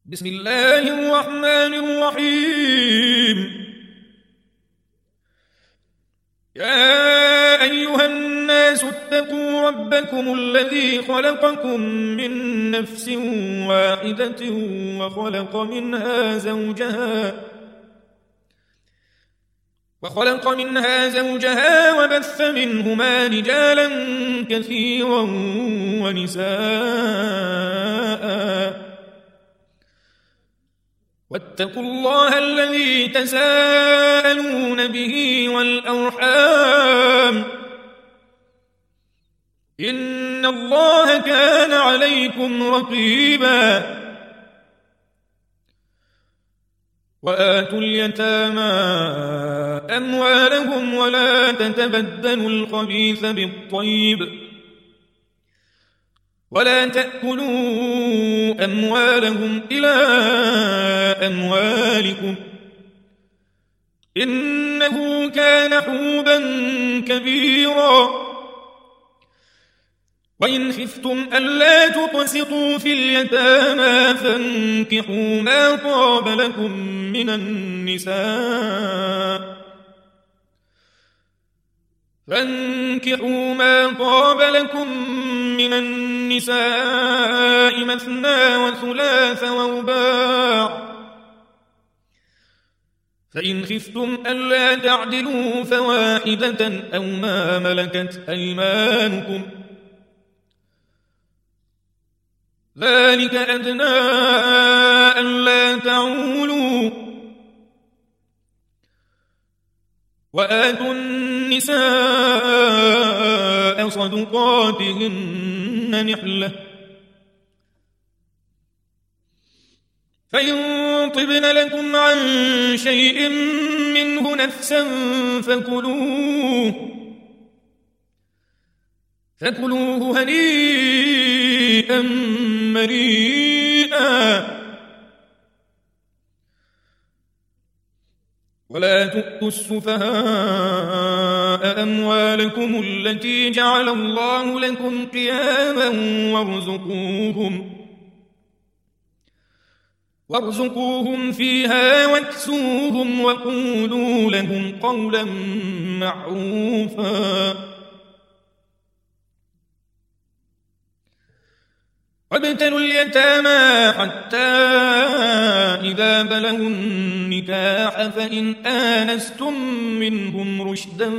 بسم الله الرحمن الرحيم. يا أيها الناس اتقوا ربكم الذي خلقكم من نفس واحدة وخلق منها زوجها وبث منهما رجالا كثيرا ونساء. واتقوا الله الذي تساءلون به والأرحام إن الله كان عليكم رقيبا. وآتوا اليتامى أموالهم ولا تتبدلوا الخبيث بالطيب ولا تأكلوا أموالهم إلى أموالكم إنه كان حوبا كبيرا. وإن خفتم ألا تقسطوا في اليتامى فانكحوا ما طاب لكم من النساء مثنى وثلاث ورباع، فإن خفتم ألا تعدلوا فواحدة أو ما ملكت أيمانكم ذلك أدنى ألا تعولوا. وآتوا النساء صدقاتهن نحلة فإن طبن لكم عن شيء منه نفسا فكلوه هنيئا مريئا. ولا تؤتوا السفهاء أموالكم التي جعل الله لكم قياما وارزقوهم فيها واكسوهم وقولوا لهم قولا معروفا. وابتلوا اليتامى حتى إذا بلغوا النكاح فإن آنستم منهم رشدا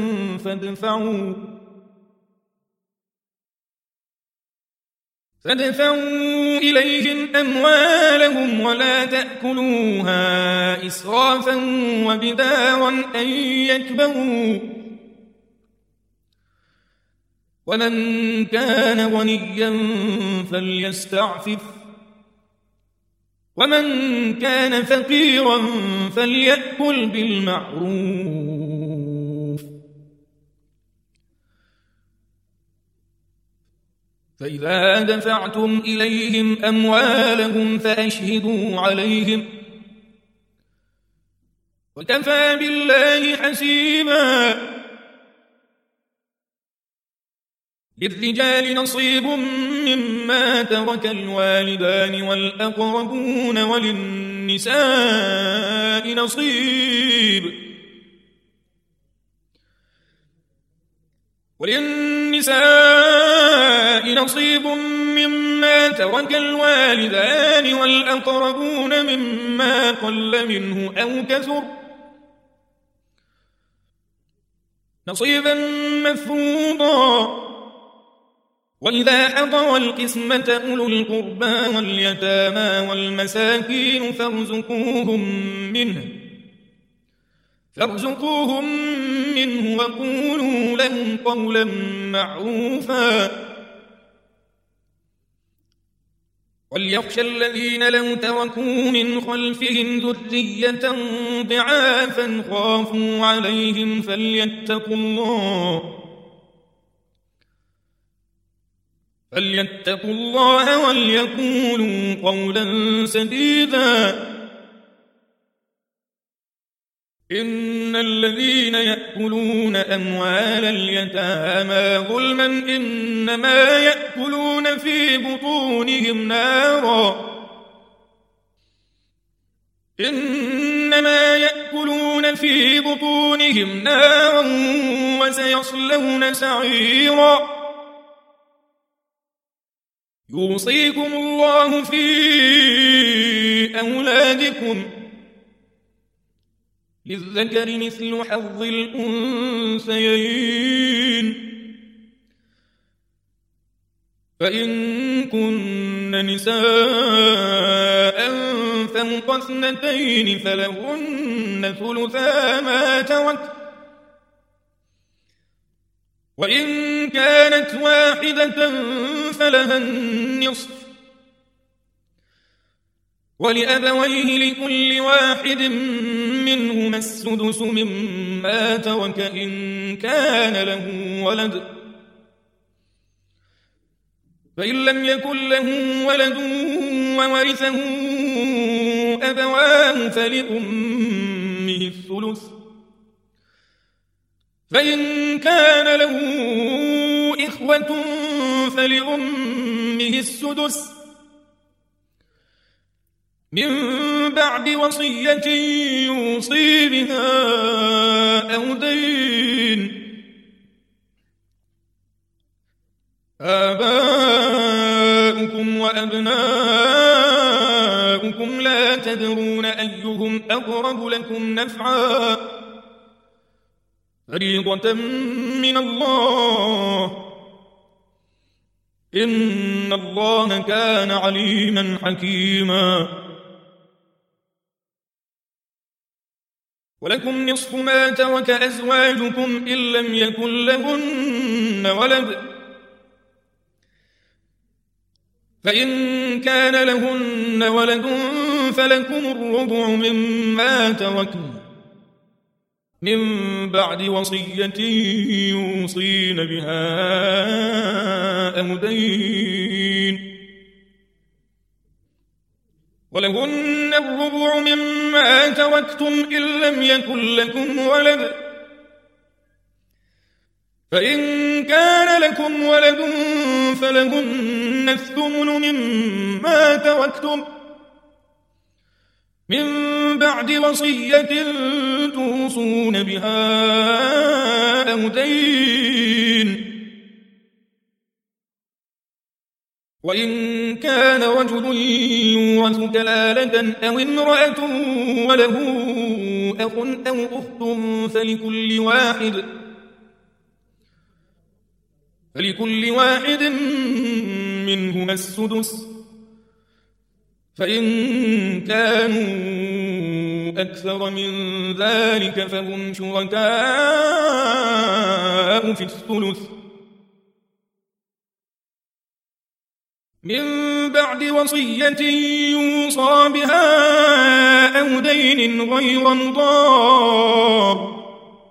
فادفعوا إليهم أموالهم ولا تأكلوها إسرافا وبدارا أن يكبروا. ومن كان غنيا فليستعفف ومن كان فقيرا فليأكل بالمعروف. فإذا دفعتم إليهم أموالهم فأشهدوا عليهم وكفى بالله حسيبا. للرجال نصيب مما ترك الوالدان والأقربون وللنساء نصيب مما ترك الوالدان والأقربون مما قل منه أو كثر نصيبا مفروضا. وإذا حضر القسمة أولو القربى واليتامى والمساكين فارزقوهم منه وقولوا لهم قولا معروفا. وليخشى الذين لو تركوا من خلفهم ذرية ضعافا خافوا عليهم فليتقوا الله وليقولوا قولا سديدا. إن الذين يأكلون أموال اليتامى ظلما إنما يأكلون في بطونهم نارا إنما يأكلون في بطونهم نارا وسيصلون سعيرا يوصيكم الله في أولادكم للذكر مثل حظ الأنثيين فإن كن نساء فوق 2 فلهن ثلثا ما ترك وإن كانت واحدة فلها النصف ولأبويه لكل واحد منهما السدس مما ترك إن كان له ولد فإن لم يكن له ولد وورثه أبواه فلأمه الثلث فإن كان له إخوة فلأمه السدس من بعد وصية يوصي بها أو دين آباؤكم وأبناؤكم لا تدرون أيهم أقرب لكم نفعا فريضة من الله إن الله كان عليما حكيما ولكم نصف ما ترك أزواجكم إن لم يكن لهن ولد فإن كان لهن ولد فلكم الربع مما تركن من بعد وصية يوصين بها أو دين ولهن الربع مما تركتم إن لم يكن لكم ولد فإن كان لكم ولد فلهن الثمن مما تركتم من بعد وصية توصون بها أو دين وإن كان رجل يورث كلالة أو امرأة وله أخ أو أخت فلكل واحد منهما السدس فإن كانوا أكثر من ذلك فهم شركاء في الثلث من بعد وصية يوصى بها أو دين غير مضار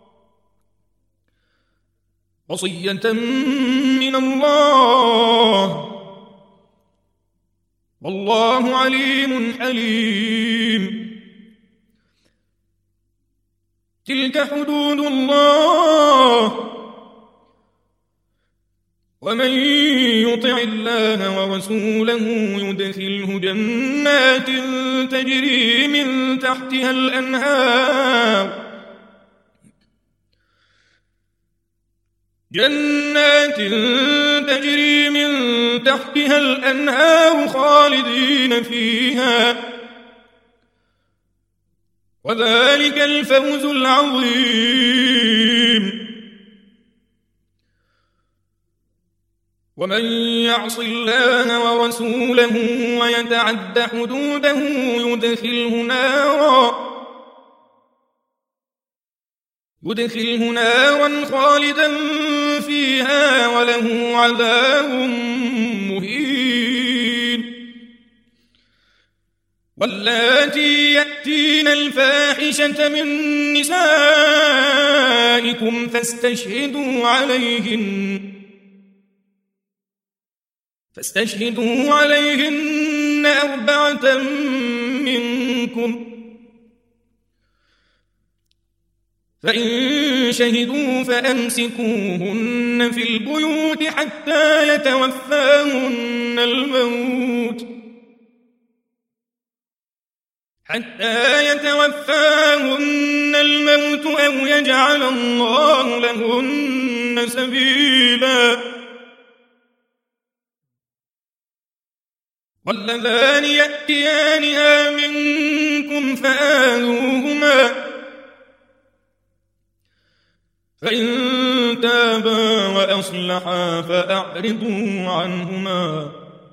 وصية من الله والله عليم حليم تلك حدود الله ومن يطع الله ورسوله يدخله جنات تجري من تحتها الأنهار خالدين فيها وذلك الفوز العظيم ومن يعص الله ورسوله ويتعد حدوده يدخله نارا خالدا فيها وله عذاب مهين واللاتي يأتين الفاحشة من نسائكم فاستشهدوا عليهن 4 منكم فإن شهدوا فأمسكوهن في البيوت حتى يتوفاهن حتى يتوفاهن الموت أو يجعل الله لهن سبيلا. واللذان يأتيانها منكم فآذوهما، فإن تابا وأصلحا فأعرضوا عنهما،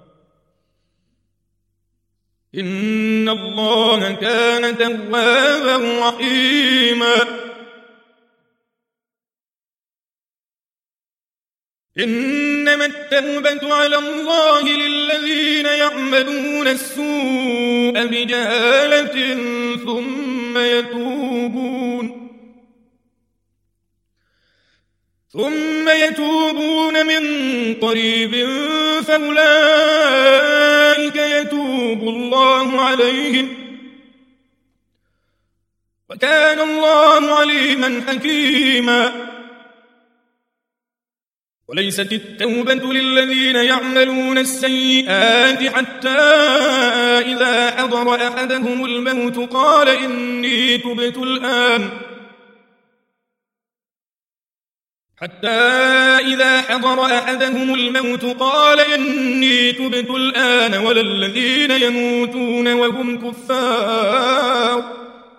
إن الله كان توابا رحيما. إنما التوبة على الله للذين يعملون السوء بجهالة ثم يتوبون من قريب فأولئك يتوب الله عليهم، وكان الله عليما حكيما. وليست التوبة للذين يعملون السيئات حتى إذا حضر أحدهم الموت قال إني تبت الآن، ولا الذين يموتون وهم كفار،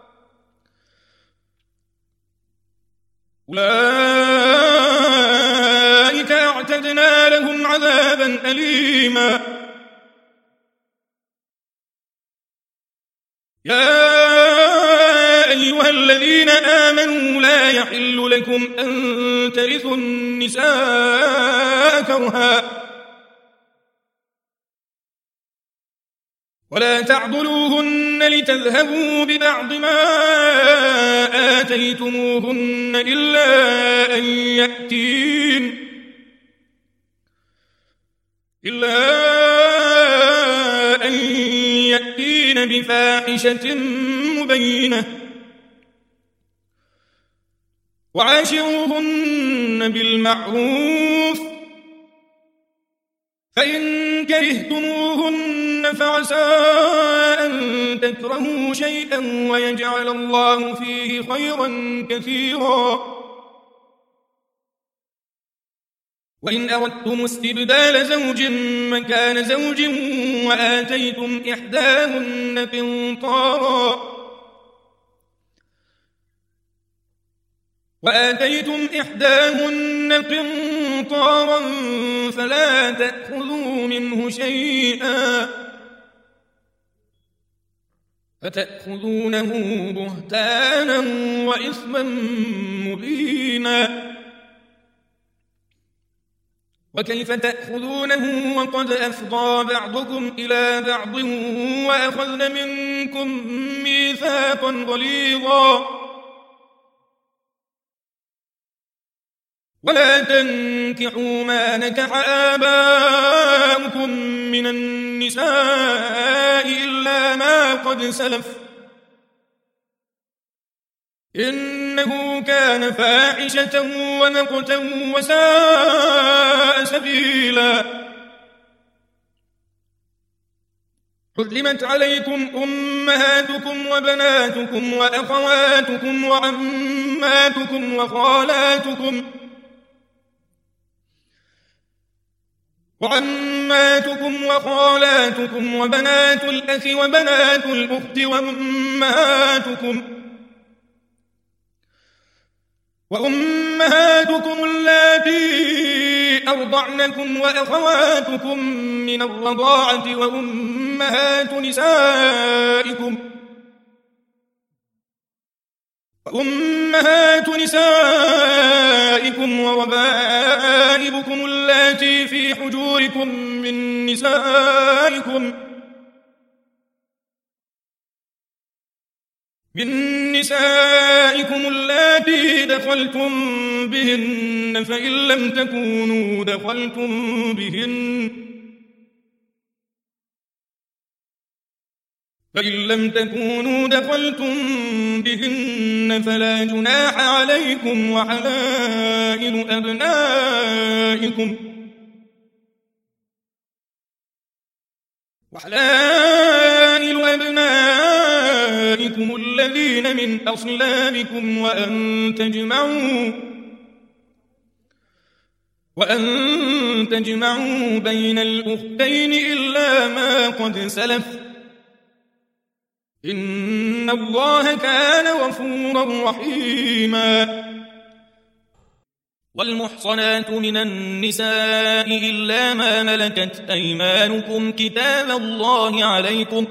أولئك أعتدنا لهم عذابا أليما. يا أيها الذين آمنوا لا يحل لكم أن ترثوا النساء كرها ولا تعضلوهن لتذهبوا ببعض ما آتيتموهن إلا أن يأتين بفاحشة مبينة، وعاشروهن بالمعروف، فإن كرهتموهن فعسى أن تكرهوا شيئا ويجعل الله فيه خيرا كثيرا. وإن أردتم استبدال زوج مكان زوج وآتيتم إحداهن قنطارا فلا تأخذوا منه شيئا فتأخذونه بهتانا وإثما مبينا. وكيف تأخذونه وقد أفضى بعضكم إلى بعض وأخذن منكم ميثاقا غليظا. ولا تنكحوا ما نكح آباؤكم من النساء إلا ما قد سلف إنه كان فاحشة ومقتا وساء سبيلا. حرمت عليكم أمهاتكم وبناتكم وأخواتكم وعماتكم وخالاتكم وبنات الأخ وبنات الأخت وأمهاتكم اللاتي أرضعنكم وأخواتكم من الرضاعة وأمهات نسائكم وربائبكم اللاتي في حجوركم من نسائكم اللاتي دخلتم بهن فإن لم تكونوا دخلتم بهن فلا جناح عليكم. وحلائل أبنائكم والذين من أصلابكم وأن تجمعوا بين الأختين إلا ما قد سلف إن الله كان غفورا رحيما. والمحصنات من النساء إلا ما ملكت أيمانكم كتاب الله عليكم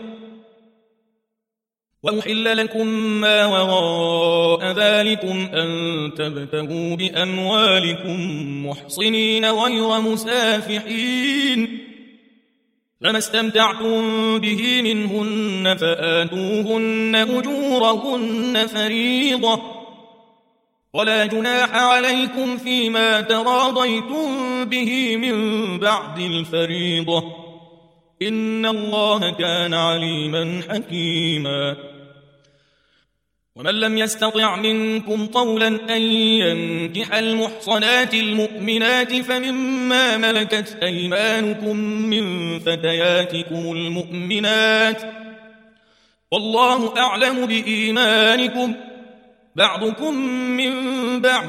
وأحل لكم ما وراء ذلكم أن تبتغوا بأموالكم محصنين غير مسافحين فما استمتعتم به منهن فآتوهن أجورهن فريضة ولا جناح عليكم فيما تراضيتم به من بعد الفريضة إن الله كان عليما حكيما. ومن لم يستطع منكم طولا أن ينكح المحصنات المؤمنات فمما ملكت أيمانكم من فتياتكم المؤمنات والله أعلم بإيمانكم بعضكم من بعض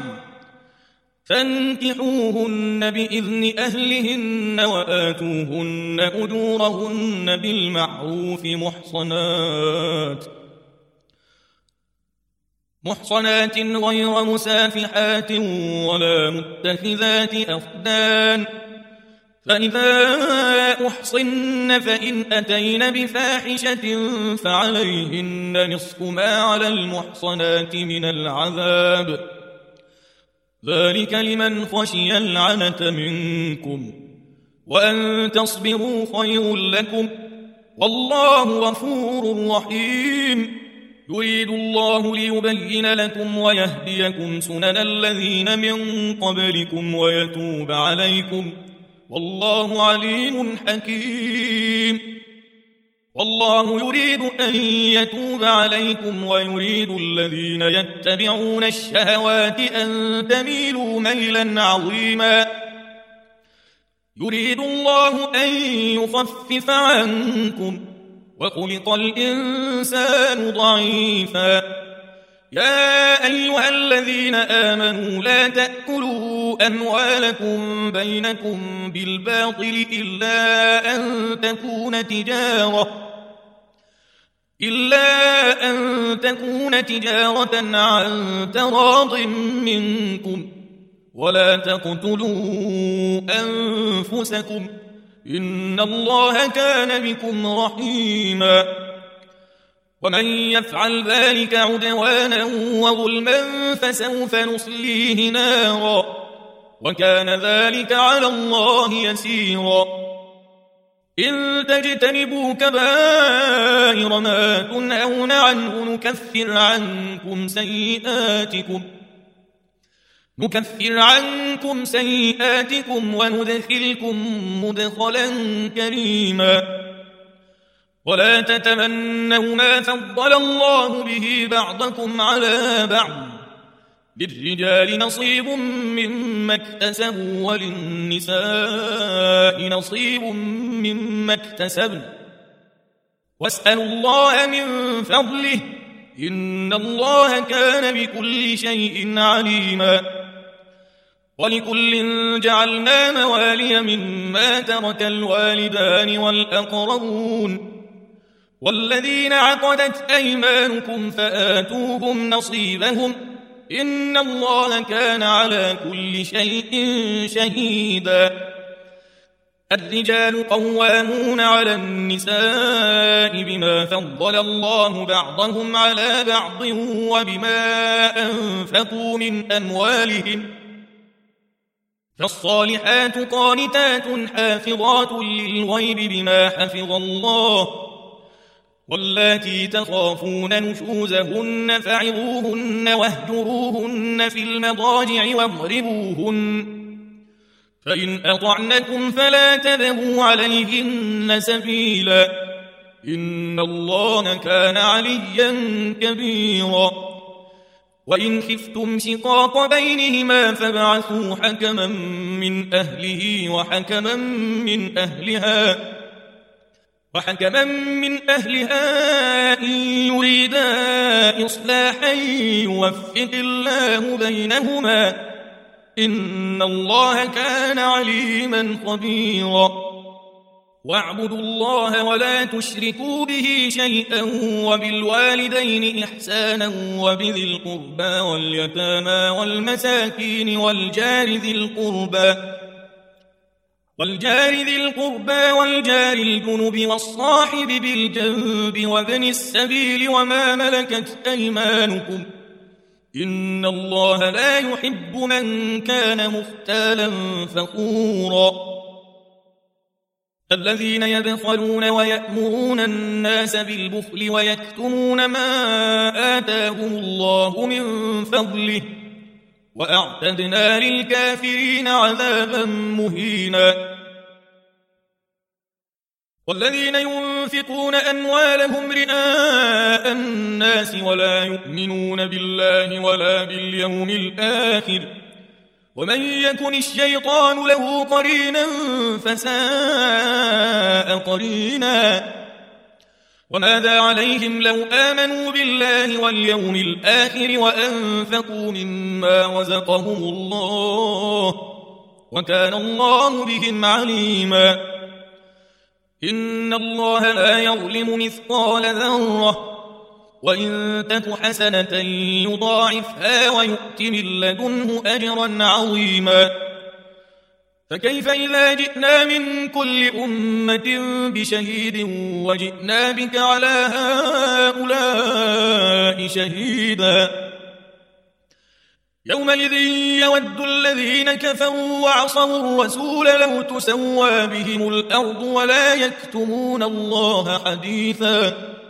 فانكحوهن بإذن أهلهن وآتوهن أجورهن بالمعروف محصنات غير مسافحات ولا متخذات أخدان فإذا أحصن فإن أتين بفاحشة فعليهن نصف ما على المحصنات من العذاب ذلك لمن خشي العنة منكم وأن تصبروا خير لكم والله غفور رحيم. يريد الله ليبين لكم ويهديكم سنن الذين من قبلكم ويتوب عليكم والله عليم حكيم. والله يريد أن يتوب عليكم ويريد الذين يتبعون الشهوات أن تميلوا ميلا عظيما. يريد الله أن يخفف عنكم وخلق الإنسان ضعيفا. يا أيها الذين آمنوا لا تأكلوا أموالكم بينكم بالباطل إلا أن تكون تجارة عن تراض منكم ولا تقتلوا أنفسكم إن الله كان بكم رحيما. ومن يفعل ذلك عدوانا وظلما فسوف نصليه نارا وكان ذلك على الله يسيرا. إن تجتنبوا كبائر ما تنهون عنه نكفر عنكم سيئاتكم وندخلكم مدخلا كريما. ولا تتمنوا ما فضل الله به بعضكم على بعض للرجال نصيب مما اكتسبوا وللنساء نصيب مما اكتسبن واسألوا الله من فضله إن الله كان بكل شيء عليما. ولكل جعلنا موالي مما ترك الوالدان والأقربون والذين عقدت أيمانكم فآتوهم نصيبهم إن الله كان على كل شيء شهيدا. الرجال قوامون على النساء بما فضل الله بعضهم على بعض وبما أنفقوا من أموالهم فالصالحات قانتات حافظات للغيب بما حفظ الله واللاتي تخافون نشوزهن فعظوهن واهجروهن في المضاجع واضربوهن فإن أطعنكم فلا تبغوا عليهن سبيلا إن الله كان عليا كبيرا. وإن خفتم شقاق بينهما فابعثوا حكما من أهله وحكما من أهلها إن يريدا إصلاحا يوفق الله بينهما إن الله كان عليما خبيرا واعبدوا الله ولا تشركوا به شيئا وبالوالدين إحسانا وبذي القربى واليتامى والمساكين والجار ذي القربى والجار الجنب والصاحب بالجنب وابن السبيل وما ملكت أيمانكم إن الله لا يحب من كان مختالا فخورا الذين يبخلون ويأمرون الناس بالبخل ويكتمون ما آتاهم الله من فضله وأعتدنا للكافرين عذابا مهينا والذين ينفقون أموالهم رئاء الناس ولا يؤمنون بالله ولا باليوم الآخر ومن يكن الشيطان له قرينا فساء قرينا وماذا عليهم لو آمنوا بالله واليوم الآخر وأنفقوا مما رزقهم الله وكان الله بهم عليما إن الله لا يظلم مثقال ذرة وإن تك حسنة يضاعفها ويؤت من لدنه أجرا عظيما فكيف إذا جئنا من كل أمة بشهيد وجئنا بك على هؤلاء شهيدا يومئذ يود الذين كفروا وعصوا الرسول لو تسوى بهم الأرض ولا يكتمون الله حديثا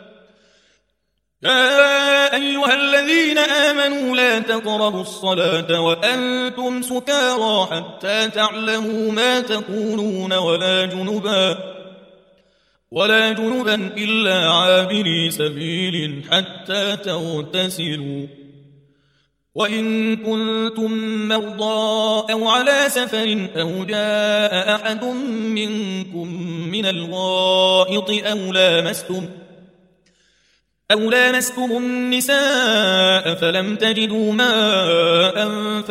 يا أيها الذين آمنوا لا تقربوا الصلاة وأنتم سكارى حتى تعلموا ما تقولون ولا جنبا إلا عابري سبيل حتى تغتسلوا وإن كنتم مرضى أو على سفر أو جاء أحد منكم من الغائط أو لامستم النساء فلم تجدوا ماء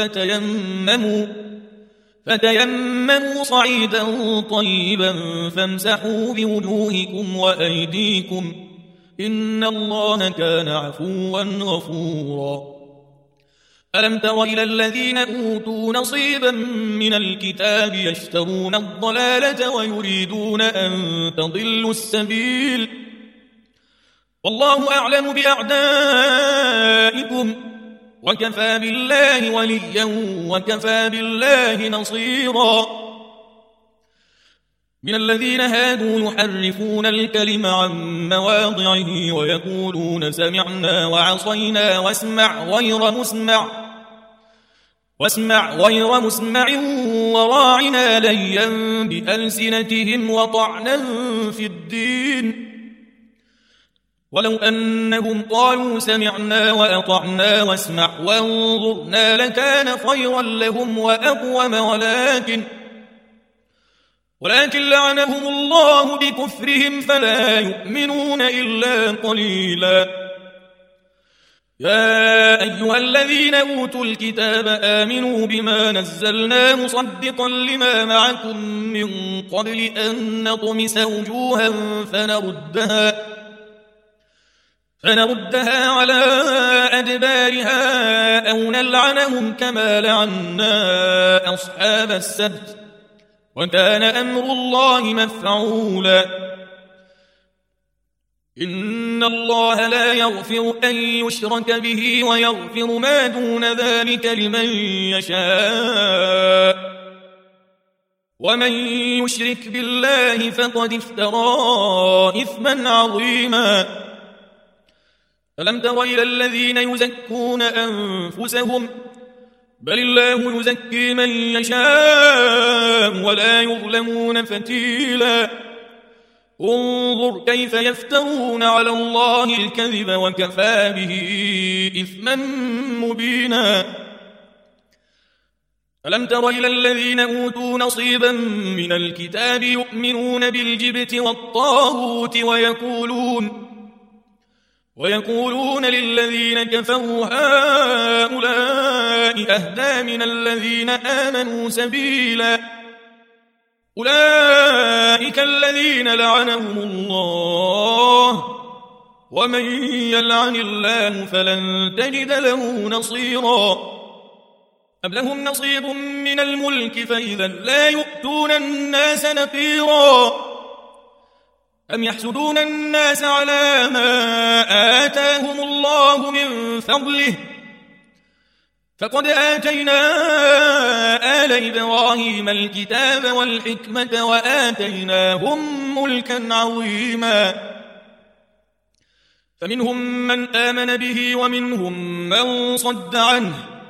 فتيمموا صعيدا طيبا فامسحوا بوجوهكم وأيديكم إن الله كان عفوا غفورا ألم تر إلى الذين أوتوا نصيبا من الكتاب يشترون الضلالة ويريدون أن تضلوا السبيل والله أعلم بأعدائكم وكفى بالله وليا وكفى بالله نصيرا من الذين هادوا يحرفون الكلم عن مواضعه ويقولون سمعنا وعصينا واسمع غير مسمع وراعنا ليا بألسنتهم وطعنا في الدين ولو أنهم قالوا سمعنا وأطعنا واسمع وانظرنا لكان خيرا لهم وأقوم ولكن لعنهم الله بكفرهم فلا يؤمنون إلا قليلا يا أيها الذين أوتوا الكتاب آمنوا بما نزلنا مصدقا لما معكم من قبل أن نطمس وجوها فنردها على أدبارها أو نلعنهم كما لعنا أصحاب السبت وكان أمر الله مفعولا إن الله لا يغفر أن يشرك به ويغفر ما دون ذلك لمن يشاء ومن يشرك بالله فقد افترى إثما عظيما ألم تر إلى الذين يزكون أنفسهم بل الله يزكي من يشاء ولا يظلمون فتيلا انظر كيف يفترون على الله الكذب وكفى به إثما مبينا ألم تر إلى الذين أوتوا نصيبا من الكتاب يؤمنون بالجبت والطاغوت ويقولون للذين كفروا هؤلاء أهدى من الذين آمنوا سبيلا أولئك الذين لعنهم الله ومن يلعن الله فلن تجد له نصيرا أم لهم نصيب من الملك فإذا لا يؤتون الناس نقيرا أم يحسدون الناس على ما آتاهم الله من فضله فقد آتينا آل إبراهيم الكتاب والحكمة وآتيناهم ملكا عظيما فمنهم من آمن به ومنهم من صد عنه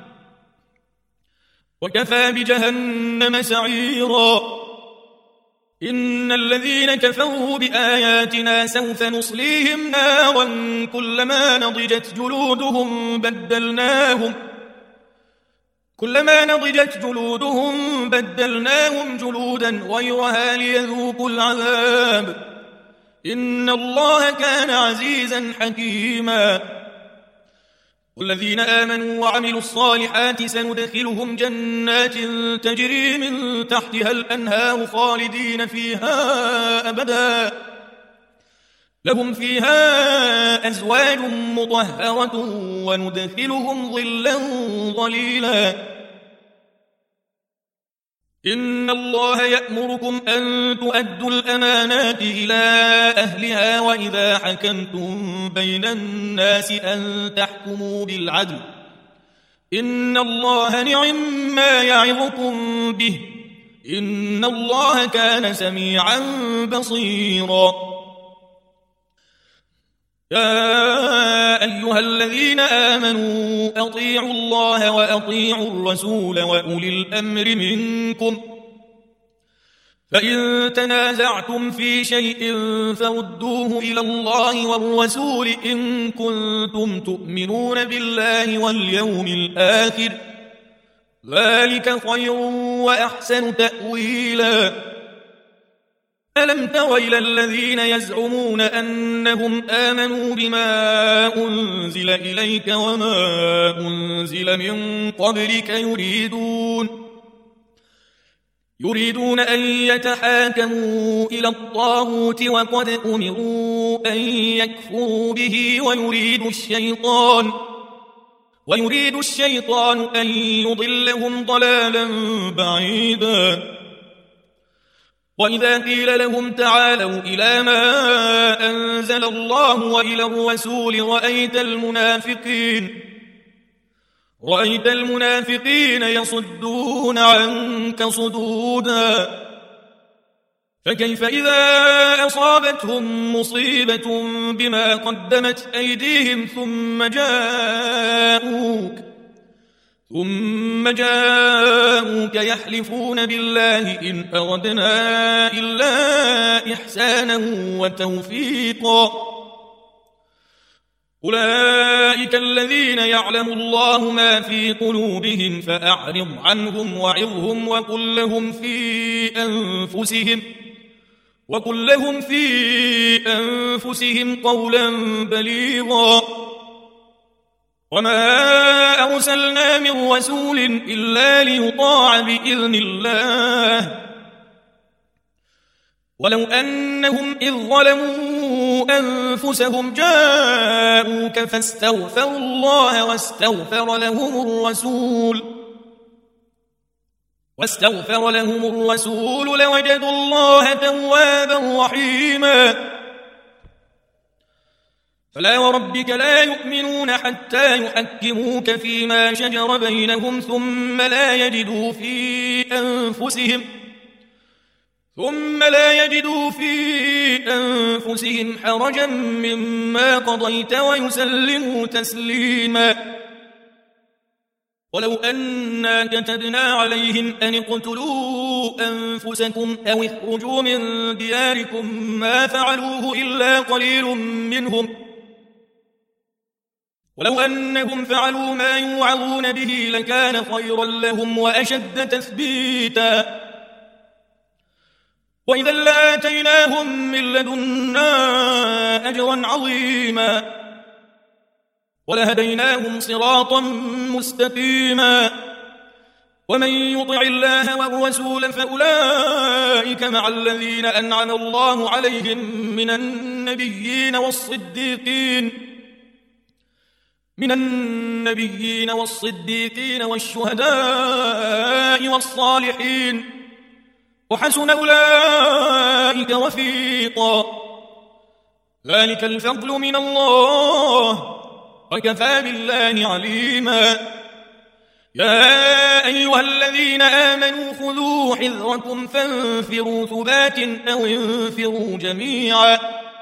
وكفى بجهنم سعيرا إن الذين كفروا بآياتنا سوف نصليهم نارا كلما نضجت جلودهم بدلناهم جلودا غيرها ليذوقوا العذاب إن الله كان عزيزا حكيما والذين آمنوا وعملوا الصالحات سندخلهم جنات تجري من تحتها الأنهار خالدين فيها أبدا لهم فيها أزواج مطهرة وندخلهم ظلا ظليلا إن الله يأمركم أن تؤدوا الأمانات إلى أهلها وإذا حكمتم بين الناس أن تحكموا بالعدل إن الله نعم ما يعظكم به إن الله كان سميعا بصيرا يا أيها الذين آمنوا أطيعوا الله وأطيعوا الرسول وأولي الأمر منكم فإن تنازعتم في شيء فردوه إلى الله والرسول إن كنتم تؤمنون بالله واليوم الآخر ذلك خير وأحسن تأويلا ألم تر إلى الذين يزعمون أنهم آمنوا بما أنزل إليك وما أنزل من قبلك يريدون أن يتحاكموا إلى الطاغوت وقد أمروا أن يكفروا به ويريد الشيطان أن يضلهم ضلالا بعيدا وإذا قيل لهم تعالوا إلى ما أنزل الله وإلى الرسول رأيت المنافقين يصدون عنك صدودا فكيف إذا أصابتهم مصيبة بما قدمت أيديهم ثم جاءوك يحلفون بالله إن أردنا إلا إحسانا وتوفيقا أولئك الذين يعلم الله ما في قلوبهم فأعرض عنهم وعظهم وقل لهم في أنفسهم قولا بليغا وما أرسلنا من رسول إلا ليطاع بإذن الله ولو أنهم إذ ظلموا أنفسهم جاءوك فاستغفروا الله واستغفر لهم الرسول لوجدوا الله توابا رحيما فلا وربك لا يؤمنون حتى يحكموك فيما شجر بينهم ثم لا يجدوا في أنفسهم حرجا مما قضيت ويسلموا تسليما ولو أنا كتبنا عليهم أن اقتلوا أنفسكم أو اخرجوا من دياركم ما فعلوه إلا قليل منهم ولو أنهم فعلوا ما يوعظون به لكان خيرا لهم وأشد تثبيتا وإذا لآتيناهم من لدنا أجرا عظيما ولهديناهم صراطا مستقيما ومن يطع الله والرسول فأولئك مع الذين أنعم الله عليهم من النبيين والصديقين والشهداء والصالحين وحسن أولئك رفيقا ذلك الفضل من الله وكفى بالله عليما يا أيها الذين آمنوا خذوا حذركم فانفروا ثبات أو انفروا جميعا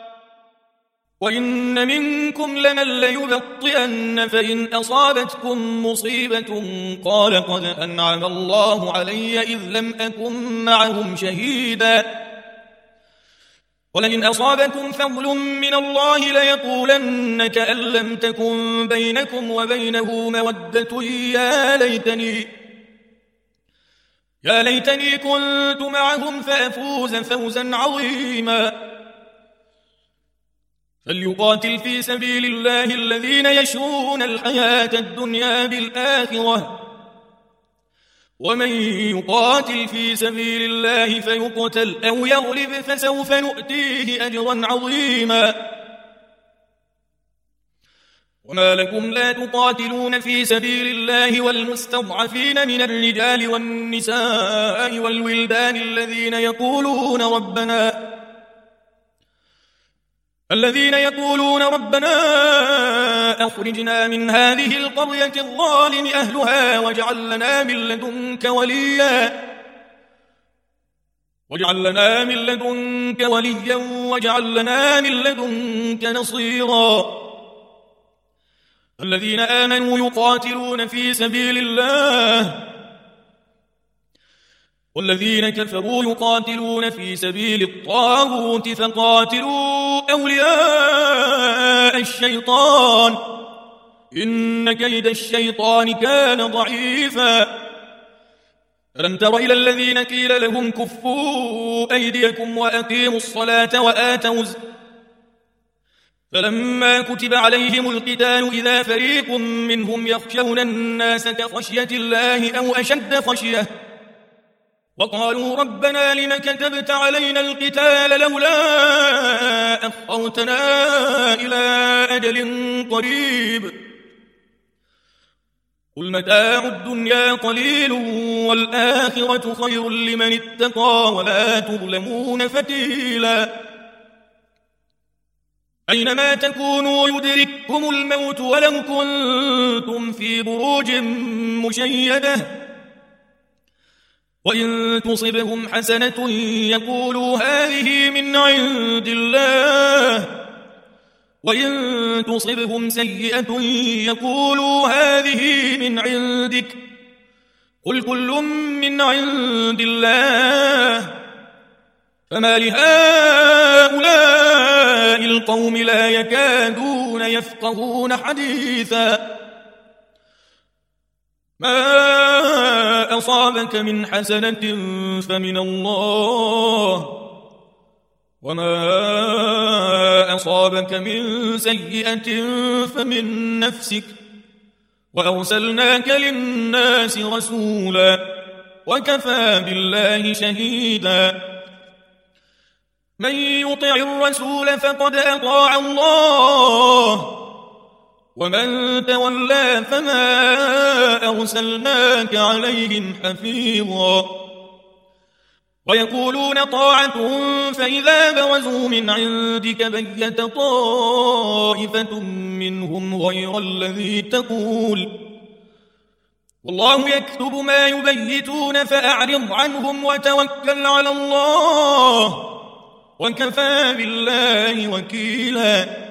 وإن منكم لمن ليبطئن فإن أصابتكم مصيبة قال قد أنعم الله علي إذ لم أكن معهم شهيدا ولئن أصابكم فضل من الله ليقولن كأن لم تكن بينكم وبينه مودة يا ليتني كنت معهم فأفوز فوزا عظيما فليقاتل في سبيل الله الذين يشرون الحياة الدنيا بالآخرة ومن يقاتل في سبيل الله فيقتل أو يغلب فسوف نؤتيه أجرا عظيما وما لكم لا تقاتلون في سبيل الله والمستضعفين من الرجال والنساء والولدان الذين يقولون ربنا أخرجنا من هذه القرية الظالم أهلها واجعل لنا من لدنك وليا واجعل لنا من لدنك نصيرا الذين آمنوا يقاتلون في سبيل الله والذين كفروا يقاتلون في سبيل الطاغوت فقاتلوا أولياء الشيطان إن كيد الشيطان كان ضعيفا ألم تر إلى الذين قيل لهم كفوا أيديكم وأقيموا الصلاة وآتوا الزكاة فلما كتب عليهم القتال إذا فريق منهم يخشون الناس كخشية الله أو أشد خشية وقالوا ربنا لم كتبت علينا القتال لولا أخرتنا إلى أجل قريب قل متاع الدنيا قليل والآخرة خير لمن اتقى ولا تظلمون فتيلا أينما تكونوا يدرككم الموت ولو كنتم في بروج مشيدة وإن تصبهم حسنة يقولوا هذه من عند الله وإن تصبهم سيئة يقولوا هذه من عندك قل كل من عند الله فما لهؤلاء القوم لا يكادون يفقهون حديثا ما أصابك من حسنة فمن الله وما أصابك من سيئة فمن نفسك وأرسلناك للناس رسولا وكفى بالله شهيدا من يطع الرسول فقد أطاع الله ومن تولى فما أرسلناك عليهم حفيظا ويقولون طاعة فإذا برزوا من عندك بيت طائفة منهم غير الذي تقول والله يكتب ما يبيتون فأعرض عنهم وتوكل على الله وكفى بالله وكيلا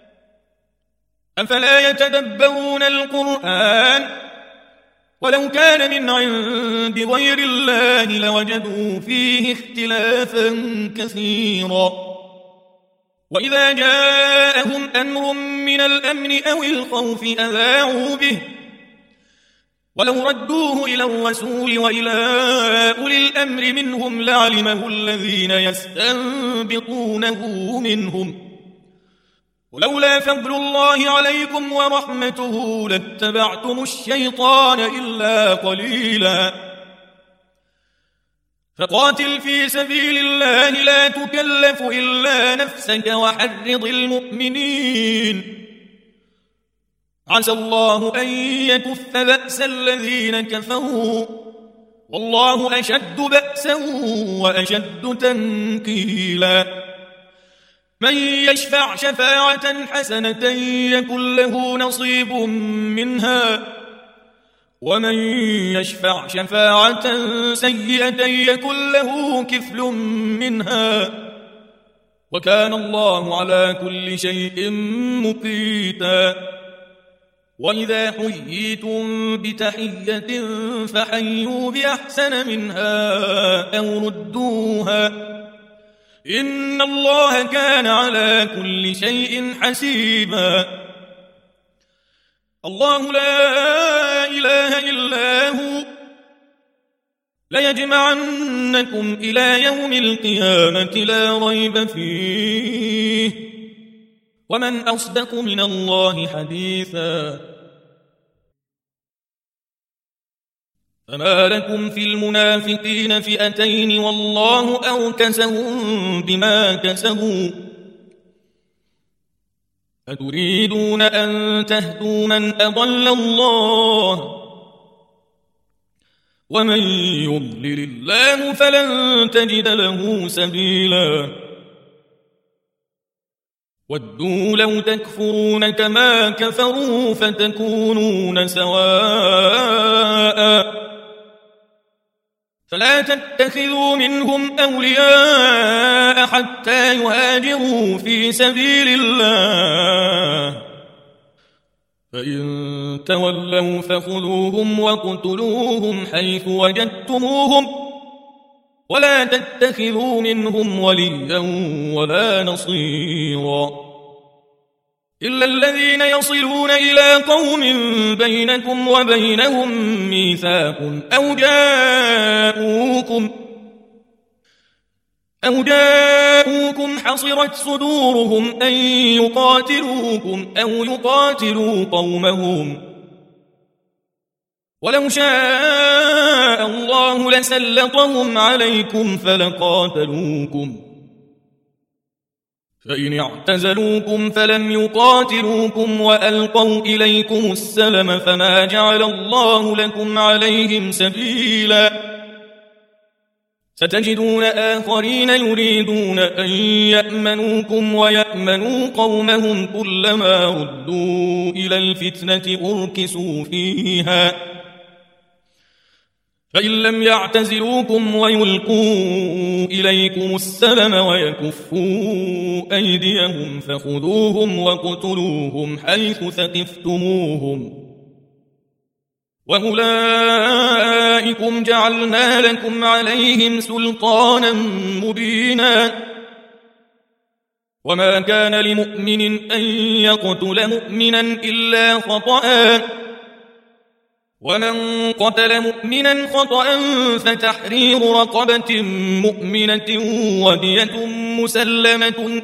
أفلا يتدبرون القرآن ولو كان من عند غير الله لوجدوا فيه اختلافا كثيرا وإذا جاءهم أمر من الأمن أو الخوف أذاعوا به ولو ردوه إلى الرسول وإلى أولي الأمر منهم لعلمه الذين يستنبطونه منهم ولولا فضل الله عليكم ورحمته لاتبعتم الشيطان إلا قليلا فقاتل في سبيل الله لا تكلف إلا نفسك وحرض المؤمنين عسى الله أن يكف بأس الذين كفروا والله أشد بأسا وأشد تنكيلا من يشفع شفاعة حسنة يكن له نصيب منها ومن يشفع شفاعة سيئة يكن له كفل منها وكان الله على كل شيء مقيتا وإذا حييتم بتحية فحيوا بأحسن منها أو ردوها إن الله كان على كل شيء حسيبا الله لا إله إلا هو ليجمعنكم إلى يوم القيامة لا ريب فيه ومن أصدق من الله حديثا فما لكم في المنافقين فئتين والله أوكسهم بما كسبوا أتريدون أن تهدوا من أضل الله ومن يضلل الله فلن تجد له سبيلا ودوا لو تكفرون كما كفروا فتكونون سواء فلا تتخذوا منهم أولياء حتى يهاجروا في سبيل الله فإن تولوا فخذوهم واقتلوهم حيث وجدتموهم ولا تتخذوا منهم وليا ولا نصيرا إلا الذين يصلون إلى قوم بينكم وبينهم ميثاق أو جاءوكم حصرت صدورهم أن يقاتلوكم أو يقاتلوا قومهم ولو شاء الله لسلطهم عليكم فلقاتلوكم فإن اعتزلوكم فلم يقاتلوكم وألقوا إليكم السلم فما جعل الله لكم عليهم سبيلا ستجدون آخرين يريدون أن يأمنوكم ويأمنوا قومهم كلما ردوا إلى الفتنة أركسوا فيها فإن لم يعتزلوكم ويلقوا إليكم السلم ويكفوا أيديهم فخذوهم واقتلوهم حيث ثقفتموهم وأولئكم جعلنا لكم عليهم سلطانا مبينا وما كان لمؤمن أن يقتل مؤمنا إلا خطأ ومن قتل مؤمنا خطأ فتحرير رقبة مؤمنة ودية مسلمة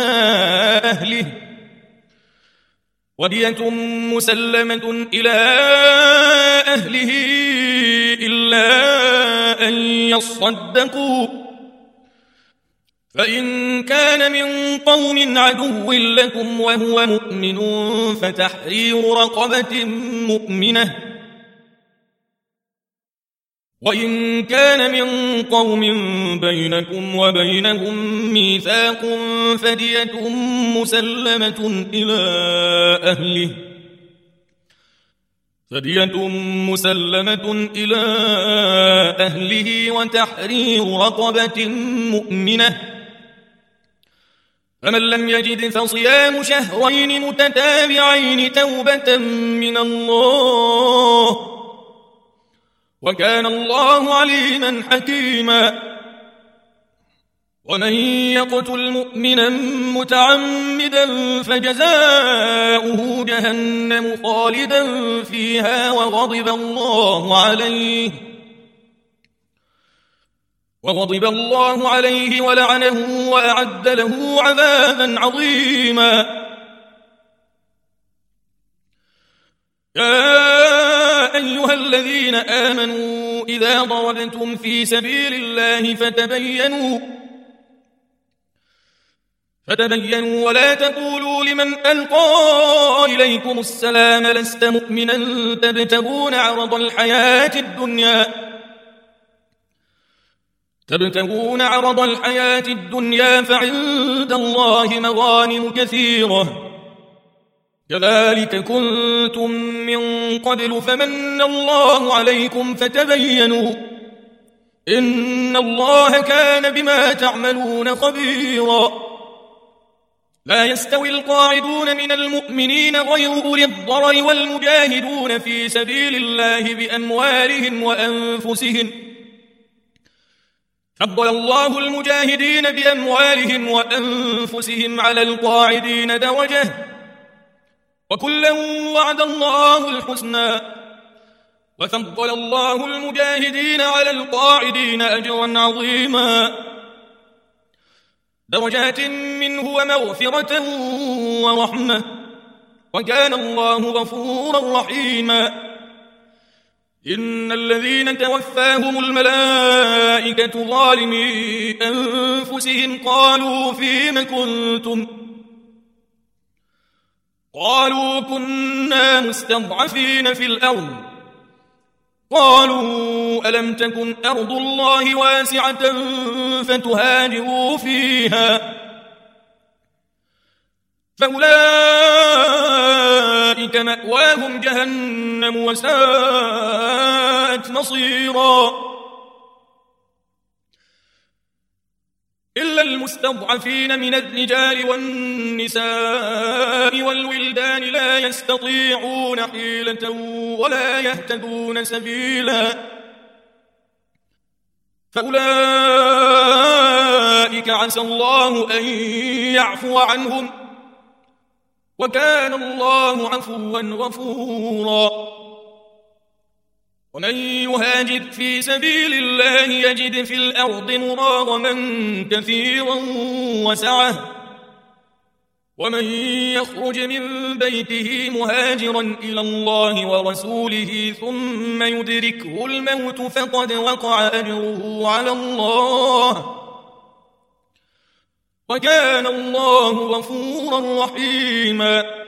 إلى أهله إلا أن يصدقوا فإن كان من قوم عدو لكم وهو مؤمن فتحرير رقبة مؤمنة وإن كان من قوم بينكم وبينهم ميثاق فدية مسلمة إلى أهله وتحرير رقبة مؤمنة فمن لم يجد فصيام شهرين متتابعين توبة من الله وكان الله عليما حكيما ومن يقتل مؤمنا متعمدا فجزاؤه جهنم خالدا فيها وغضب الله عليه ولعنه وأعد له عذابا عظيما يا أيها الذين آمنوا إذا ضربتم في سبيل الله فتبينوا ولا تقولوا لمن ألقى إليكم السلام لست مؤمنا تبتغون عرض الحياة الدنيا فعند الله مغانم كثيرة كذلك كنتم من قبل فمن الله عليكم فتبينوا إن الله كان بما تعملون خبيرا لا يستوي القاعدون من المؤمنين غير أولي الضرر والمجاهدون في سبيل الله بأموالهم وأنفسهم فضل الله المجاهدين بأموالهم وأنفسهم على القاعدين درجة وكلا وعد الله الحسنى وفضل الله المجاهدين على القاعدين أجرا عظيما درجات منه ومغفرة ورحمة وكان الله غفورا رحيما إن الذين توفاهم الملائكة ظالمي أنفسهم قالوا فيم كنتم قالوا كنا مستضعفين في الأرض قالوا ألم تكن أرض الله واسعة فتهاجروا فيها فأولئك مأواهم جهنم وساءت مصيرا إلا المستضعفين من الرجال والنساء والولدان لا يستطيعون حيلة ولا يهتدون سبيلا فأولئك عسى الله أن يعفو عنهم وكان الله عفوا غفورا ومن يهاجر في سبيل الله يجد في الأرض مراغما كثيرا وسعة ومن يخرج من بيته مهاجرا إلى الله ورسوله ثم يدركه الموت فقد وقع أجره على الله وكان الله غفورا رحيما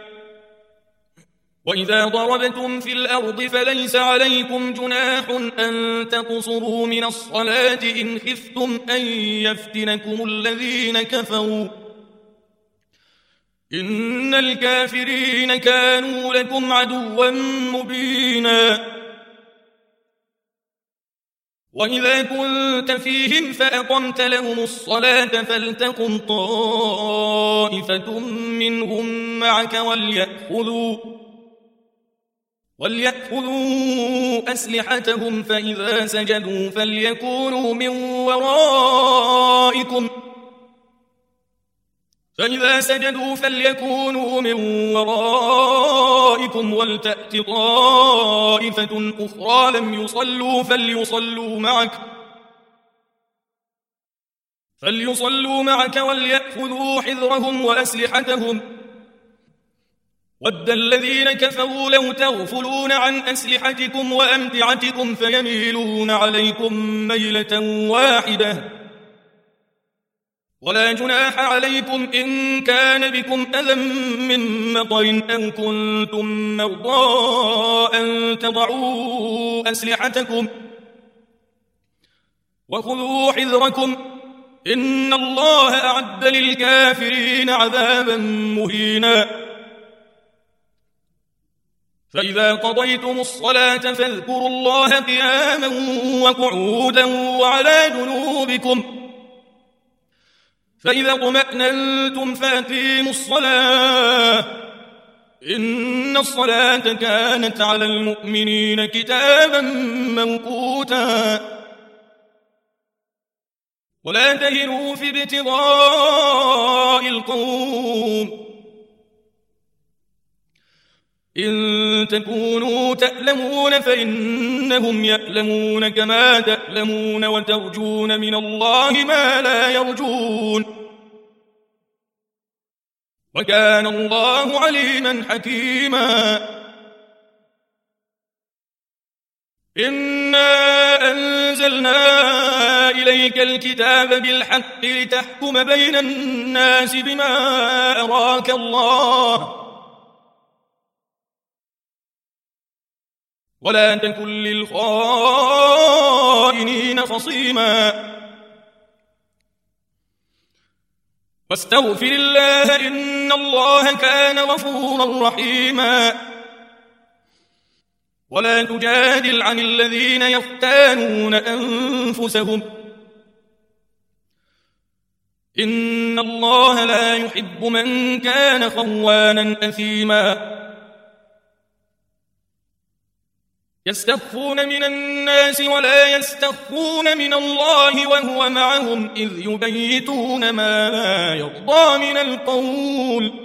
وإذا ضربتم في الأرض فليس عليكم جناح أن تقصروا من الصلاة إن خفتم أن يفتنكم الذين كفروا إن الكافرين كانوا لكم عدوا مبينا وإذا كنت فيهم فأقمت لهم الصلاة فلتقم طائفة منهم معك وليأخذوا أسلحتهم فإذا سجدوا فليكونوا من ورائكم ولتأت طائفة أخرى لم يصلوا فليصلوا معك وليأخذوا حذرهم وأسلحتهم ود الذين كفروا لو تغفلون عن أسلحتكم وأمتعتكم فيميلون عليكم ميلة واحدة ولا جناح عليكم إن كان بكم أذى من مطر أو كنتم مرضى أن تضعوا أسلحتكم وخذوا حذركم إن الله أعد للكافرين عذابا مهينا فإذا قضيتم الصلاة فاذكروا الله قياما وقعودا وعلى جنوبكم فإذا اطمأننتم فأقيموا الصلاة إن الصلاة كانت على المؤمنين كتابا موقوتا ولا تهنوا في ابتغاء القوم إن تكونوا تألمون فإنهم يألمون كما تألمون وترجون من الله ما لا يرجون وكان الله عليما حكيما إنا أنزلنا إليك الكتاب بالحق لتحكم بين الناس بما أراك الله ولا تكن للخائنين خصيما واستغفر الله إن الله كان غفورا رحيما ولا تجادل عن الذين يختانون أنفسهم إن الله لا يحب من كان خوانا أثيما يستخفون من الناس ولا يستخفون من الله وهو معهم إذ يبيتون ما لا يرضى من القول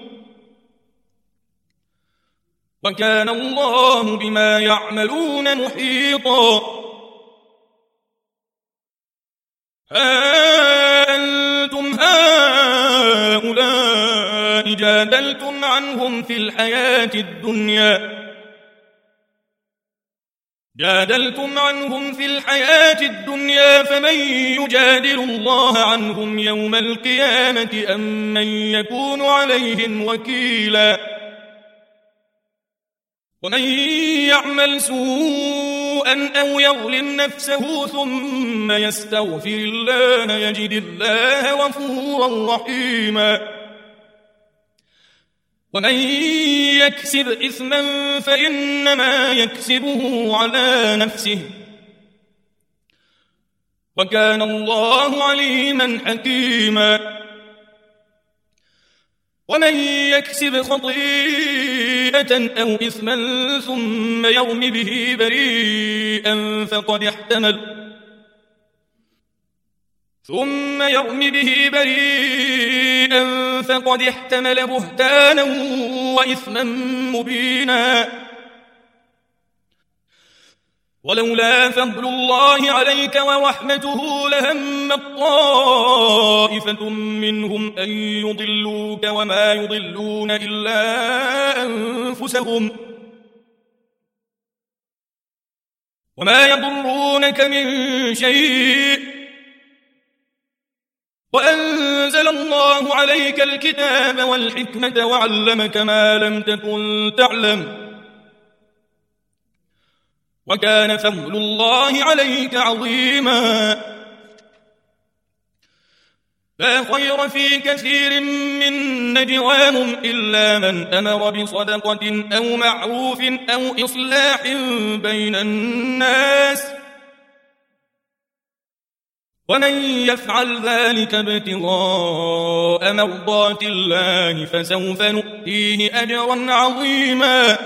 وكان الله بما يعملون محيطا أنتم هؤلاء جادلتم عنهم في الحياة الدنيا فمن يجادل الله عنهم يوم القيامة أم من يكون عليهم وكيلا ومن يعمل سوءا أو يظلم نفسه ثم يستغفر الله يجد الله غفورا رحيما ومن يكسب إثما فإنما يكسبه على نفسه وكان الله عليما حكيما ومن يكسب خطيئة أو إثما ثم يرم به بريئا فقد احتمل بهتانا وإثما مبينا ولولا فضل الله عليك ورحمته لهمت طائفة منهم أن يضلوك وما يضلون إلا أنفسهم وما يضرونك من شيء وأنزل الله عليك الكتاب والحكمة وعلمك ما لم تكن تعلم وكان فضل الله عليك عظيما لا خير في كثير من نجواهم إلا من أمر بصدقة أو معروف أو إصلاح بين الناس ومن يفعل ذلك ابتغاء مرضات الله فسوف نؤتيه أجرا عظيما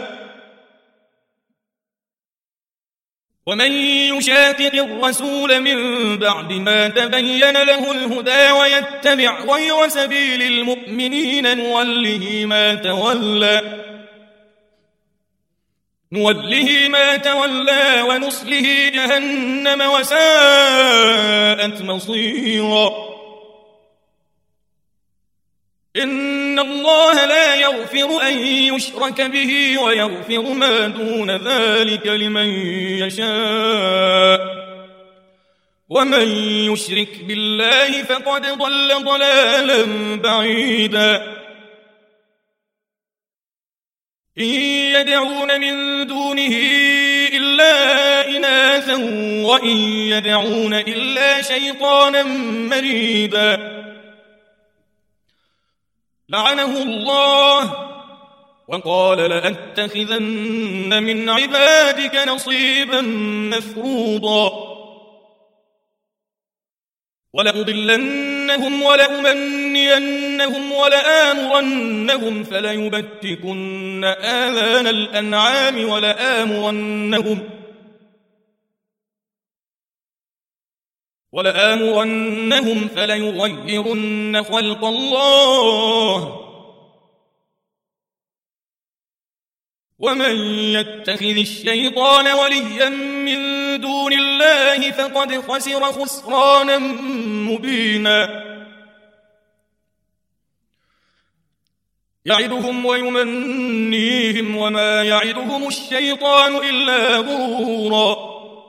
ومن يشاقق الرسول من بعد ما تبين له الهدى ويتبع غير سبيل المؤمنين نوله ما تولى ونصله جهنم وساءت مصيرا إن الله لا يغفر أن يشرك به ويغفر ما دون ذلك لمن يشاء ومن يشرك بالله فقد ضل ضلالا بعيدا إن يدعون من دونه إلا إناثا وإن يدعون إلا شيطانا مريدا لعنه الله وقال لأتخذن من عبادك نصيبا مفروضا ولأضلنهم ولأمنينهم ولآمرنهم فليبتكن آذان الأنعام ولآمرنهم فليغيرن خلق الله ومن يتخذ الشيطان وليا من دون الله فقد خسر خسرانا مبينا يعدهم ويمنيهم وما يعدهم الشيطان إلا غرورا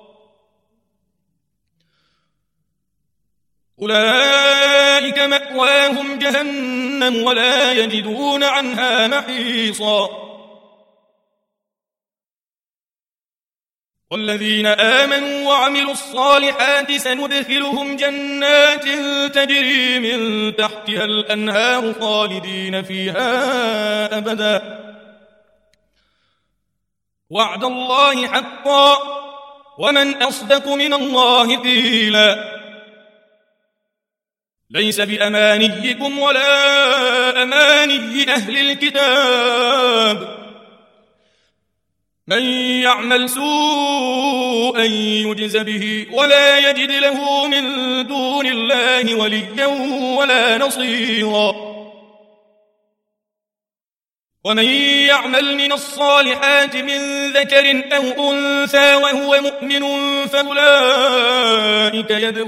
مأواهم جهنم ولا يجدون عنها محيصا. والذين آمنوا وعملوا الصالحات سندخلهم جنات تجري من تحتها الأنهار خالدين فيها أبدا وعد الله حقا ومن أصدق من الله قيلا. ليس بأمانيكم ولا أماني أهل الكتاب من يعمل سوءا يجز به ولا يجد له من دون الله وليا ولا نصيرا. ومن يعمل من الصالحات من ذكر أو أنثى وهو مؤمن فأولئك